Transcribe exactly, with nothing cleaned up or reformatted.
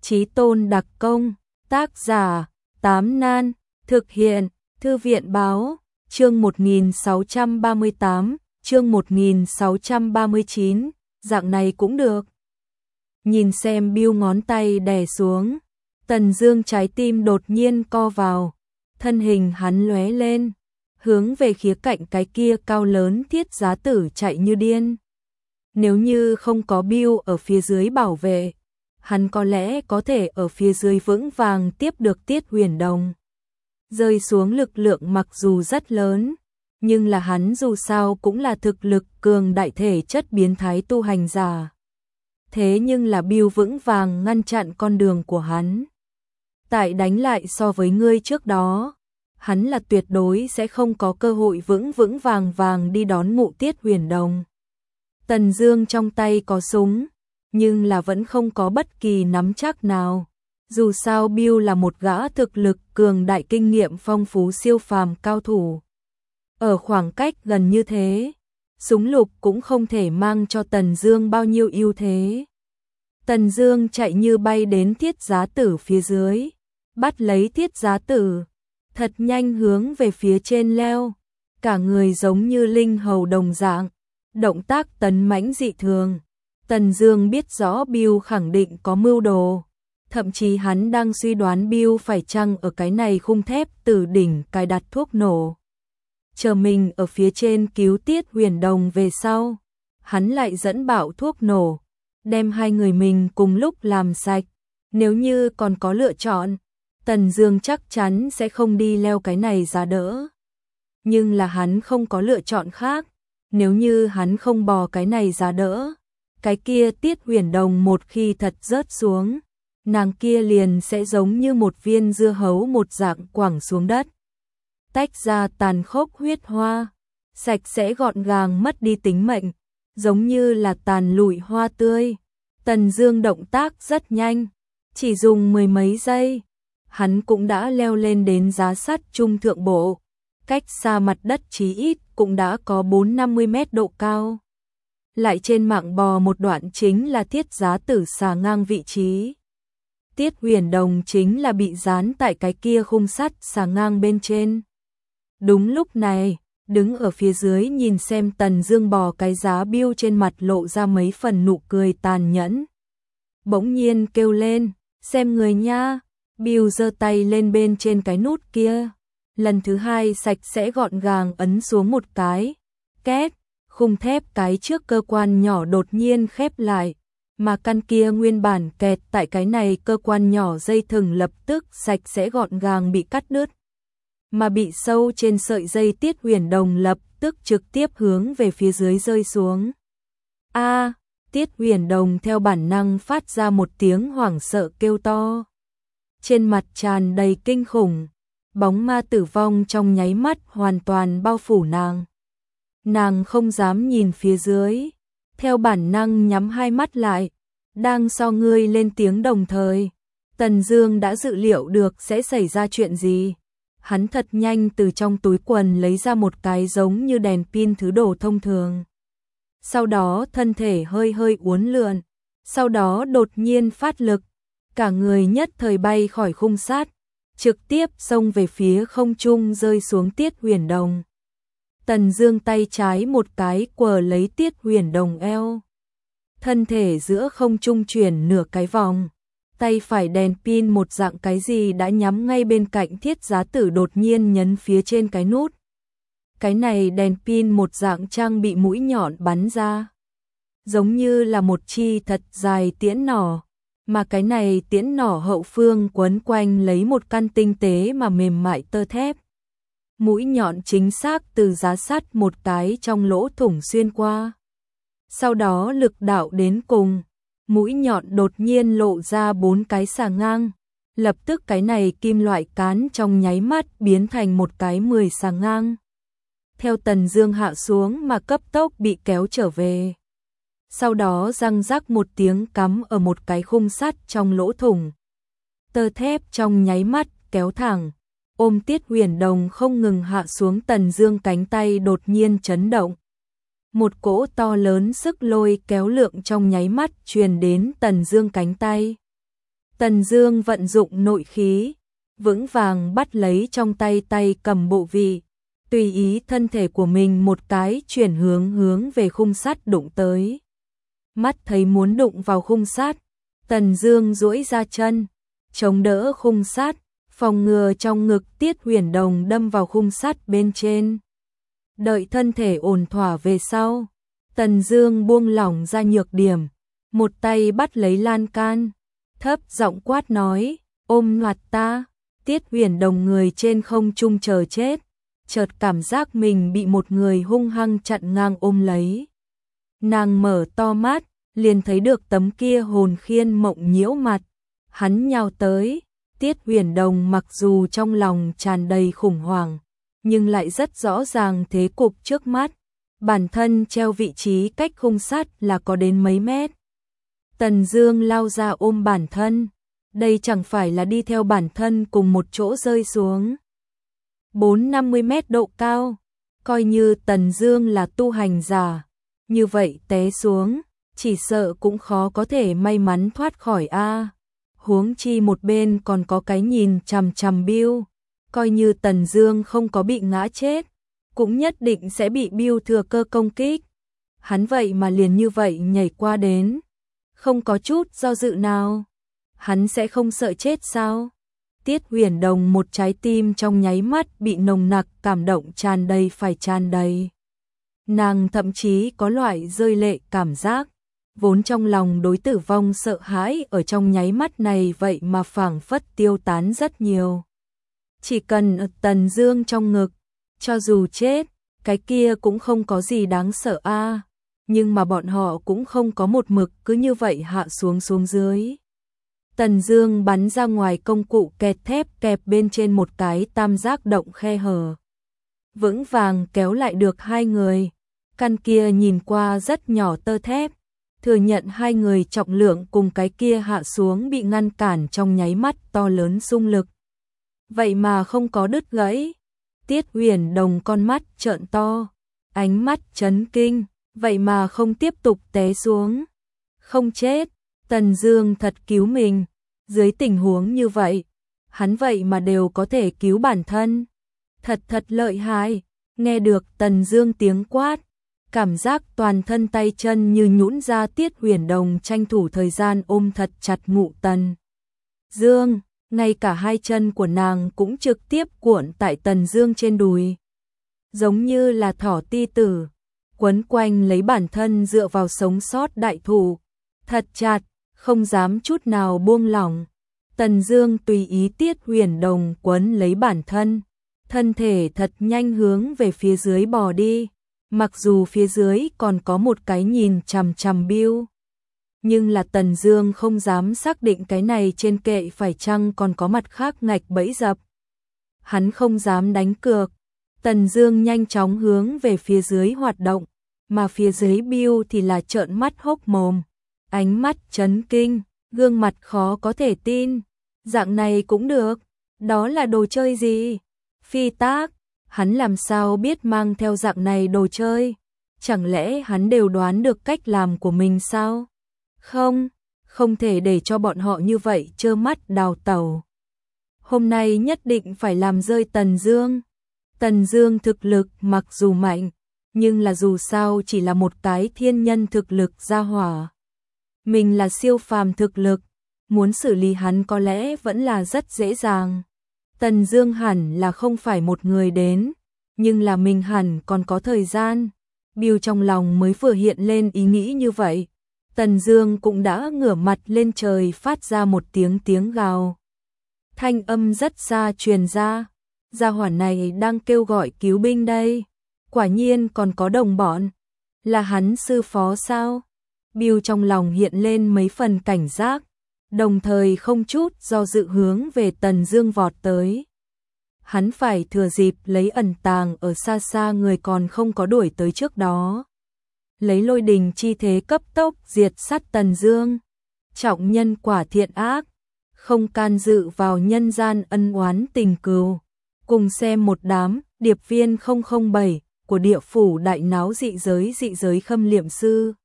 Chí Tôn đặc công, tác giả, Tám Nan, thực hiện, Thư viện báo, chương một nghìn sáu trăm ba mươi tám, chương một nghìn sáu trăm ba mươi chín, dạng này cũng được. Nhìn xem Bill ngón tay đè xuống, Tần Dương trái tim đột nhiên co vào, thân hình hắn lóe lên, hướng về khía cạnh cái kia cao lớn Thiết Giá Tử chạy như điên. Nếu như không có Bill ở phía dưới bảo vệ, hắn có lẽ có thể ở phía dưới vững vàng tiếp được Tiết Huyền Đồng. Rơi xuống lực lượng mặc dù rất lớn, nhưng là hắn dù sao cũng là thực lực cường đại thể chất biến thái tu hành giả. Thế nhưng là Bill vững vàng ngăn chặn con đường của hắn. Tại đánh lại so với ngươi trước đó, hắn là tuyệt đối sẽ không có cơ hội vững vững vàng vàng đi đón Ngụ Tiết Huyền Đồng. Tần Dương trong tay có súng, nhưng là vẫn không có bất kỳ nắm chắc nào. Dù sao Bill là một gã thực lực cường đại kinh nghiệm phong phú siêu phàm cao thủ. Ở khoảng cách gần như thế, súng lục cũng không thể mang cho Tần Dương bao nhiêu ưu thế. Tần Dương chạy như bay đến Thiết Giá Tử phía dưới, bắt lấy Thiết Giá Tử, thật nhanh hướng về phía trên leo, cả người giống như linh hầu đồng dạng, động tác tấn mãnh dị thường. Tần Dương biết rõ Bill khẳng định có mưu đồ, thậm chí hắn đang suy đoán Bill phải chăng ở cái này khung thép từ đỉnh cài đặt thuốc nổ. Chờ mình ở phía trên cứu Tiết Huyền Đồng về sau, hắn lại dẫn bạo thuốc nổ, đem hai người mình cùng lúc làm sạch. Nếu như còn có lựa chọn, Tần Dương chắc chắn sẽ không đi leo cái này giá đỡ. Nhưng là hắn không có lựa chọn khác, nếu như hắn không bò cái này giá đỡ, cái kia Tiết Huyền Đồng một khi thật rớt xuống, nàng kia liền sẽ giống như một viên dưa hấu một dạng quẳng xuống đất, tách ra tàn khốc huyết hoa, sạch sẽ gọn gàng mất đi tính mệnh, giống như là tàn lụi hoa tươi. Tần Dương động tác rất nhanh, chỉ dùng mười mấy giây, hắn cũng đã leo lên đến giá sắt trung thượng bộ, cách xa mặt đất chí ít cũng đã có bốn năm mươi mét độ cao. Lại trên mạng bò một đoạn chính là Thiết Giá Tử xà ngang vị trí. Tiết Huyền Đồng chính là bị dán tại cái kia khung sắt xà ngang bên trên. Đúng lúc này, đứng ở phía dưới nhìn xem Tần Dương bò cái giá Bill trên mặt lộ ra mấy phần nụ cười tàn nhẫn. Bỗng nhiên kêu lên, xem người nha. Bill giơ tay lên bên trên cái nút kia, lần thứ hai sạch sẽ gọn gàng ấn xuống một cái, két, khung thép cái trước cơ quan nhỏ đột nhiên khép lại, mà căn kia nguyên bản kẹt tại cái này cơ quan nhỏ dây thừng lập tức sạch sẽ gọn gàng bị cắt đứt, mà bị sâu trên sợi dây Tiết Huyền Đồng lập tức trực tiếp hướng về phía dưới rơi xuống. A, Tiết Huyền Đồng theo bản năng phát ra một tiếng hoảng sợ kêu to. Trên mặt tràn đầy kinh khủng, bóng ma tử vong trong nháy mắt hoàn toàn bao phủ nàng. Nàng không dám nhìn phía dưới, theo bản năng nhắm hai mắt lại, đang so ngươi lên tiếng đồng thời. Tần Dương đã dự liệu được sẽ xảy ra chuyện gì. Hắn thật nhanh từ trong túi quần lấy ra một cái giống như đèn pin thứ đồ thông thường. Sau đó thân thể hơi hơi uốn lượn, sau đó đột nhiên phát lực, cả người nhất thời bay khỏi khung sắt, trực tiếp xông về phía không trung rơi xuống Tiết Huyền Đồng. Tần Dương tay trái một cái quờ lấy Tiết Huyền Đồng eo, thân thể giữa không trung chuyển nửa cái vòng, tay phải đèn pin một dạng cái gì đã nhắm ngay bên cạnh Thiết Giá Tử đột nhiên nhấn phía trên cái nút. Cái này đèn pin một dạng trang bị mũi nhọn bắn ra, giống như là một chi thật dài tiễn nỏ, mà cái này tiễn nỏ hậu phương quấn quanh lấy một căn tinh tế mà mềm mại tơ thép. Mũi nhọn chính xác từ giá sắt một cái trong lỗ thủng xuyên qua. Sau đó lực đạo đến cùng, mũi nhọn đột nhiên lộ ra bốn cái xà ngang, lập tức cái này kim loại cán trong nháy mắt biến thành một cái mười xà ngang. Theo Tần Dương hạ xuống mà cấp tốc bị kéo trở về. Sau đó răng rắc một tiếng cắm ở một cái khung sắt trong lỗ thủng. Tơ thép trong nháy mắt kéo thẳng, ôm Tiết Huyền Đồng không ngừng hạ xuống. Tần Dương cánh tay đột nhiên chấn động. Một cỗ to lớn sức lôi kéo lượng trong nháy mắt truyền đến Tần Dương cánh tay. Tần Dương vận dụng nội khí, vững vàng bắt lấy trong tay tay cầm bộ vị, tùy ý thân thể của mình một cái chuyển hướng hướng về khung sắt đụng tới. Mắt thấy muốn đụng vào khung sắt, Tần Dương duỗi ra chân, chống đỡ khung sắt, phòng ngừa trong ngực Tiết Huyền Đồng đâm vào khung sắt bên trên. Đợi thân thể ổn thỏa về sau, Tần Dương buông lỏng ra nhược điểm, một tay bắt lấy lan can, thấp giọng quát nói, ôm loạt ta. Tiết Huyền Đồng người trên không trung chờ chết, chợt cảm giác mình bị một người hung hăng chặn ngang ôm lấy. Nàng mở to mắt, liền thấy được tấm kia hồn khiên mộng nhiễu mặt, hắn nhào tới. Tiết Huyền Đồng mặc dù trong lòng tràn đầy khủng hoảng, nhưng lại rất rõ ràng thế cục trước mắt, bản thân treo vị trí cách khung sắt là có đến mấy mét. Tần Dương lao ra ôm bản thân, đây chẳng phải là đi theo bản thân cùng một chỗ rơi xuống. bốn năm mươi mét độ cao, coi như Tần Dương là tu hành giả, như vậy té xuống, chỉ sợ cũng khó có thể may mắn thoát khỏi a. Huống chi một bên còn có cái nhìn chằm chằm Bill, coi như Tần Dương không có bị ngã chết, cũng nhất định sẽ bị Bill thừa cơ công kích. Hắn vậy mà liền như vậy nhảy qua đến, không có chút do dự nào. Hắn sẽ không sợ chết sao? Tiết Huyền Đồng một trái tim trong nháy mắt bị nồng nặc cảm động tràn đầy phải tràn đầy. Nàng thậm chí có loại rơi lệ cảm giác, vốn trong lòng đối tử vong sợ hãi ở trong nháy mắt này vậy mà phảng phất tiêu tán rất nhiều. Chỉ cần ở Tần Dương trong ngực, cho dù chết, cái kia cũng không có gì đáng sợ a. Nhưng mà bọn họ cũng không có một mực cứ như vậy hạ xuống xuống dưới. Tần Dương bắn ra ngoài công cụ kẹt thép kẹp bên trên một cái tam giác động khe hở, vững vàng kéo lại được hai người. Căn kia nhìn qua rất nhỏ tơ thép, thừa nhận hai người trọng lượng cùng cái kia hạ xuống bị ngăn cản trong nháy mắt to lớn xung lực. Vậy mà không có đứt gãy. Tiết Huyền Đồng con mắt trợn to, ánh mắt chấn kinh, vậy mà không tiếp tục té xuống. Không chết, Tần Dương thật cứu mình. Dưới tình huống như vậy, hắn vậy mà đều có thể cứu bản thân. Thật thật lợi hại. Nghe được Tần Dương tiếng quát, cảm giác toàn thân tay chân như nhũn ra. Tiết Huyền Đồng tranh thủ thời gian ôm thật chặt Ngụ Tần Dương, ngay cả hai chân của nàng cũng trực tiếp cuộn tại Tần Dương trên đùi, giống như là thỏ ti tử, quấn quanh lấy bản thân dựa vào sống sót đại thụ, thật chặt, không dám chút nào buông lỏng. Tần Dương tùy ý Tiết Huyền Đồng quấn lấy bản thân, thân thể thật nhanh hướng về phía dưới bò đi. Mặc dù phía dưới còn có một cái nhìn chằm chằm Bill, nhưng là Tần Dương không dám xác định cái này trên kệ phải chăng còn có mặt khác ngạch bẫy dập. Hắn không dám đánh cược. Tần Dương nhanh chóng hướng về phía dưới hoạt động, mà phía dưới Bill thì là trợn mắt hốc mồm, ánh mắt chấn kinh, gương mặt khó có thể tin. Dạng này cũng được, đó là đồ chơi gì? Phi tác, hắn làm sao biết mang theo dạng này đồ chơi? Chẳng lẽ hắn đều đoán được cách làm của mình sao? Không, không thể để cho bọn họ như vậy trơ mắt đào tẩu. Hôm nay nhất định phải làm rơi Tần Dương. Tần Dương thực lực mặc dù mạnh, nhưng là dù sao chỉ là một cái thiên nhân thực lực gia hỏa. Mình là siêu phàm thực lực, muốn xử lý hắn có lẽ vẫn là rất dễ dàng. Tần Dương hẳn là không phải một người đến, nhưng là mình hẳn còn có thời gian. Bill trong lòng mới vừa hiện lên ý nghĩ như vậy. Tần Dương cũng đã ngửa mặt lên trời phát ra một tiếng tiếng gào. Thanh âm rất xa truyền ra, gia hỏa này đang kêu gọi cứu binh đây. Quả nhiên còn có đồng bọn. Là hắn sư phó sao? Bill trong lòng hiện lên mấy phần cảnh giác, đồng thời không chút do dự hướng về Tần Dương vọt tới. Hắn phải thừa dịp lấy ẩn tàng ở xa xa người còn không có đuổi tới trước đó, lấy lôi đình chi thế cấp tốc diệt sát Tần Dương. Trọng nhân quả thiện ác, không can dự vào nhân gian ân oán tình cừu. Cùng xem một đám điệp viên không không bảy của địa phủ đại náo dị giới dị giới khâm liệm sư.